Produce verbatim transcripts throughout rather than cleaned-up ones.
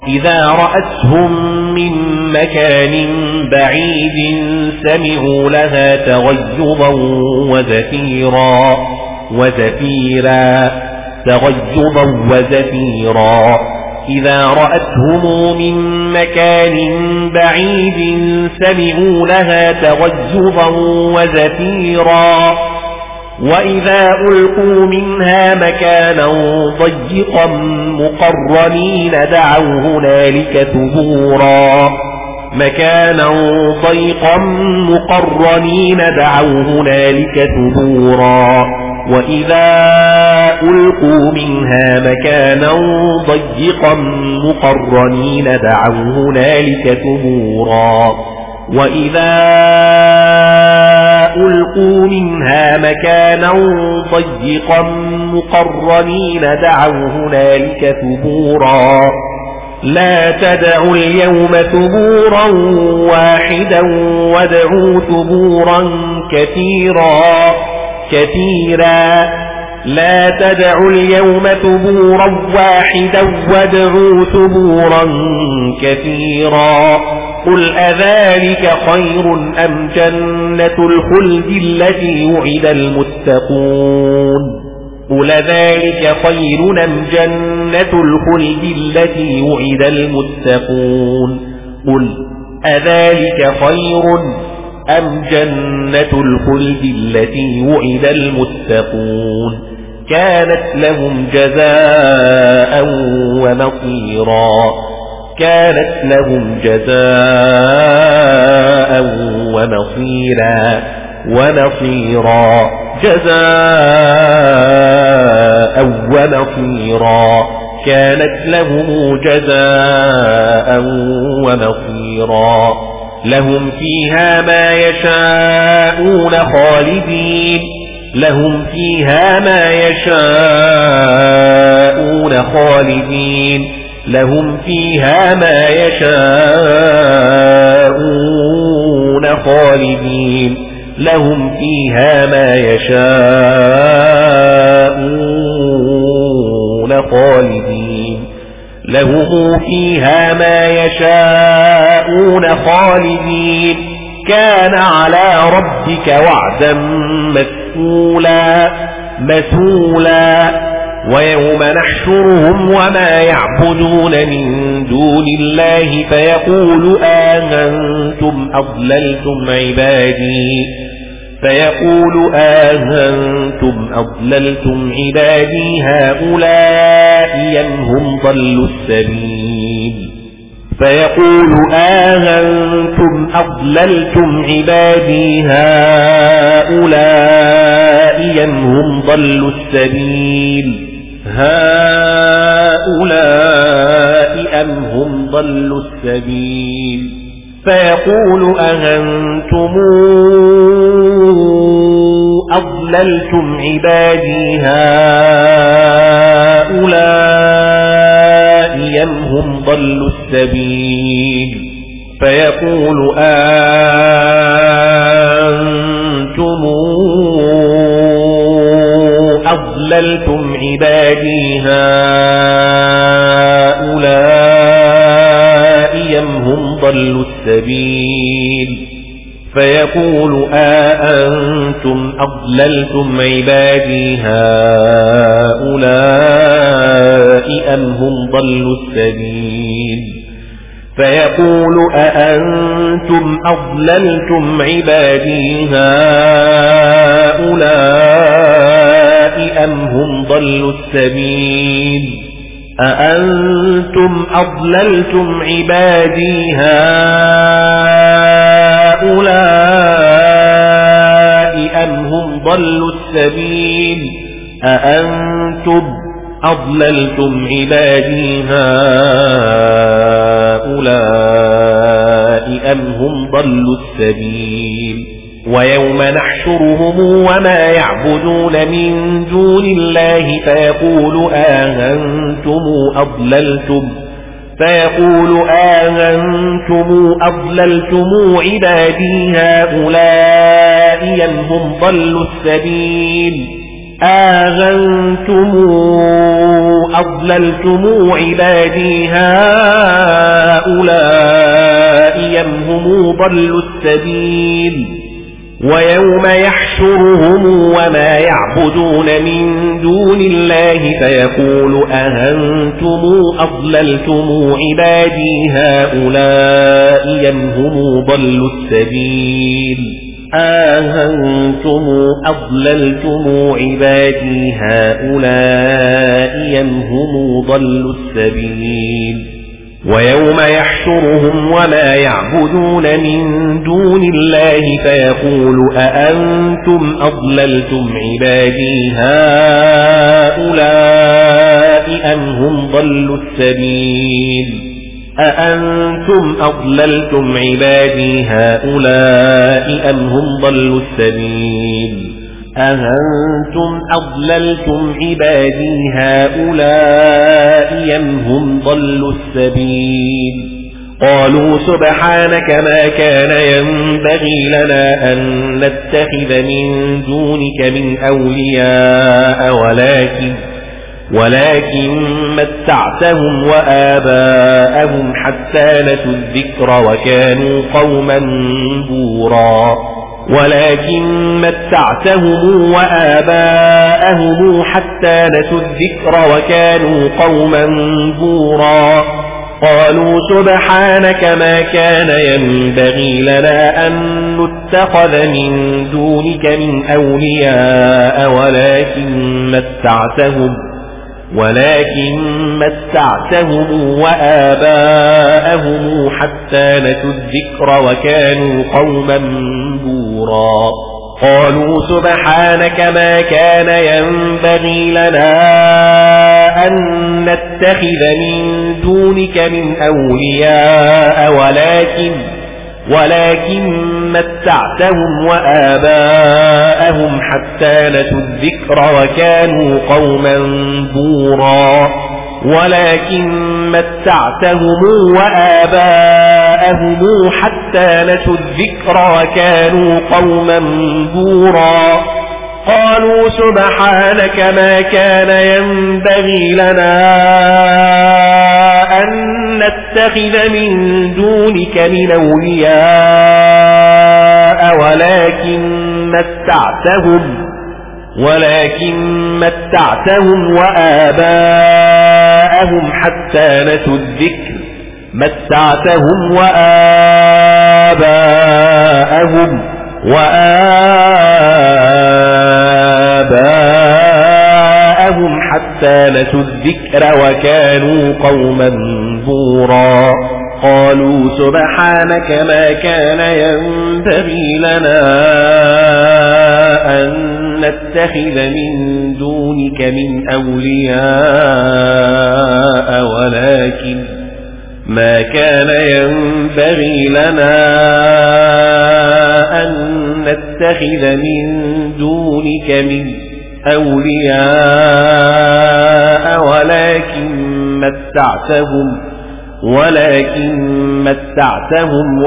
إذا رأتهم من مكان بعيد سمعوا لها تغيظا وزفيرا وزفيرا تغيظا وزفيرا إذا رأتهم من مكان بعيد سمعوا لها تغيظا وزفيرا وإذا ألقوا منها مكانا ضيقا مقرنين دعوا هنالك ثبورا مكانا ضيقا مقرنين دعوا هنالك ثبورا وإذا ألقوا منها مكانا ضيقا مقرنين دعوا هنالك ثبورا وإذا ألقوا منها مكانا ضيقا مقرنين دعوا هنالك ثبورا لا تدعوا اليوم ثبورا واحدا وادعوا ثبورا كثيرا كثيرا لا تدعوا اليوم ثبورا واحدا وادعوا ثبورا كثيرا قل أذلك خير أم جنة الخلد التي وعد المتقون قل ذلك خير أم جنة الخلد التي وعد المتقون قل أذلك خير أم جنة الخلد التي وعد المتقون كانت لهم جزاء ومصيرا كانت لهم جزاء ومصيرا ونصيرا جزاء ومصيرا كانت لهم جزاء ومصيرا لهم فيها ما يشاءون خالدين لهم فيها ما يشاءون خالدين لهم فيها ما يشاءون خالدين لهم فيها ما يشاءون خالدين لهم فيها ما يشاءون خالدين كان على ربك وعدا مسئولا مسئولا ويوم نحشرهم وما يعبدون من دون الله فيقول آذنتم أضللتم عبادي فيقول آذنتم أضللتم عبادي هؤلاء أم هم ضلوا السبيل فيقول آذنتم أضللتم عبادي هؤلاء أم هم ضلوا السبيل هؤلاء أم هم ضلوا السبيل فيقول أأنتم أضللتم عبادي هؤلاء أم هم ضلوا السبيل فيقول أأنتم أضللتم عبادي هؤلاء أم هم ضلوا السبيل فيقول أأنتم أضللتم عبادي هؤلاء أم هم ضلوا السبيل فيقول أأنتم أضللتم عبادي هؤلاء أم هم ضلوا السبيل أأنتم أضللتم عبادي هؤلاء أم هم ضلوا السبيل أأنتم أضللتم عبادي هؤلاء أم هم ضلوا السبيل ويوم نحشرهم وما يعبدون من دون الله فيقول آذنتم أضللتم فيقول آذنتم أضللتم عبادي هؤلاء أم هم ضلوا السبيل آذنتم أضللتم عبادي هؤلاء أم هم ضلوا السبيل ويوم يحشرهم وما يعبدون من دون الله فيقول أأنتم أضللتم عبادي هؤلاء أم هم ضلوا السبيل أأنتم أضللتم عبادي هؤلاء أم هم ضلوا السبيل ويوم يحشرهم وما يعبدون من دون الله فيقول أأنتم أضللتم عبادي هؤلاء أم هم ضلوا السبيل أأنتم أضللتم عبادي هؤلاء أم هم ضلوا السبيل أأنتم أضللتم عبادي هؤلاء أم هم ضلوا السبيل قالوا سبحانك ما كان ينبغي لنا أن نتخذ من دونك من أولياء ولكن ولكن متعتهم وآباءهم حتى نسوا الذكر وكانوا قوما بورا ولكن متعتهم وآباءهم حتى نسوا الذكر وكانوا قوما بورا قالوا سبحانك ما كان ينبغي لنا أن نتخذ من دونك من أولياء ولكن متعتهم ولكن متعتهم وآباءهم حتى نسوا الذكر وكانوا قوما بورا قالوا سبحانك ما كان ينبغي لنا أن نتخذ من دونك من أولياء ولكن ولكن متعتهم وآباءهم حتى نسوا الذكر وكانوا قوما بورا ولكن متعتهم وآباءهم حتى نسوا الذكر وكانوا قوما بورا قالوا سبحانك ما كان ينبغي لنا أن نتخذ من دونك من أولياء ولكن متعتهم ولكن متعتهم وآباءهم حتى نسوا الذكر متعتهم وآباءهم وآباءهم حتى نسوا الذكر وكانوا قوما بورا قالوا سبحانك ما كان ينبغي لنا أن نتخذ من دونك من أولياء ولكن ما كان ينبغي لنا أن نتخذ من دونك من أولياء ولكن متعتهم ولكن متعتهم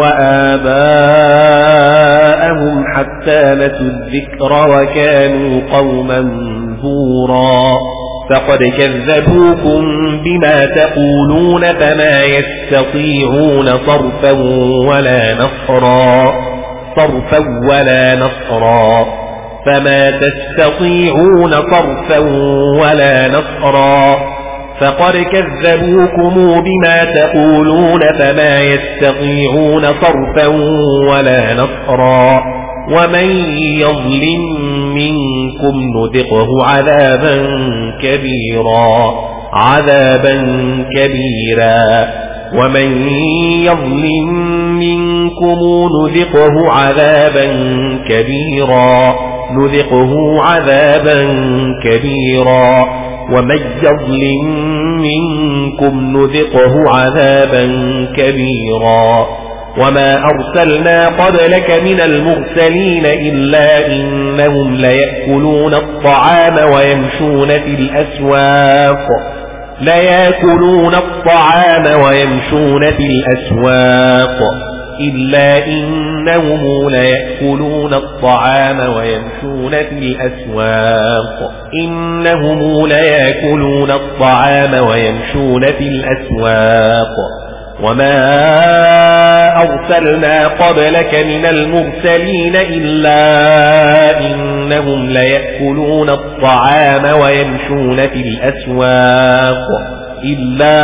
وآباءهم حتى نسوا الذكر وكانوا قوما بورا فقد كذبوكم بما تقولون فما يستطيعون صرفا ولا نصرا صرفا ولا نصرا فما تستطيعون صرفا ولا نصرا فقد كذبوكم بما تقولون فما يستطيعون صرفا ولا نصرا ومن يظلم منكم نذقه عذابا كبيرا عذابا كبيرا ومن يظلم منكم نذقه عذابا كبيرا نذقه عذابا كبيرا ومن يظلم منكم نذقه عذابا كبيرا وما أرسلنا قبلك من المرسلين إلا إنهم ليأكلون الطعام ويمشون في الأسواق ليأكلون الطعام ويمشون في الأسواق إلا إنهم ليأكلون الطعام ويمشون في الأسواق إنهم ليأكلون الطعام ويمشون في الأسواق وما أرسلنا قبلك من المرسلين إلا إنهم ليأكلون الطعام ويمشون في الأسواق إلا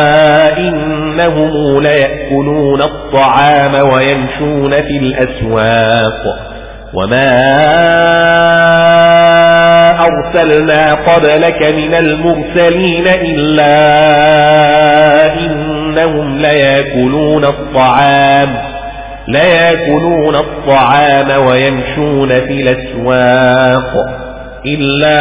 إنهم ليأكلون الطعام ويمشون في الأسواق وما أرسلنا قبلك من المرسلين إلا إنهم ليأكلون الطعام ليأكلون الطعام ويمشون في الأسواق إلا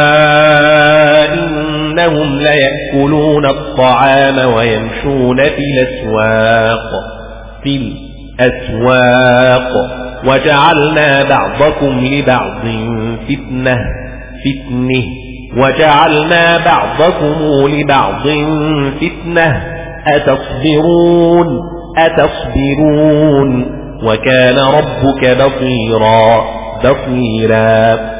إنهم ليأكلون الطعام ويمشون في الأسواق في الأسواق وجعلنا بعضكم لبعض فتنة فتنه وجعلنا بعضكم لبعض فتنة أتصبرون أتصبرون وكان ربك بصيرا بصيرا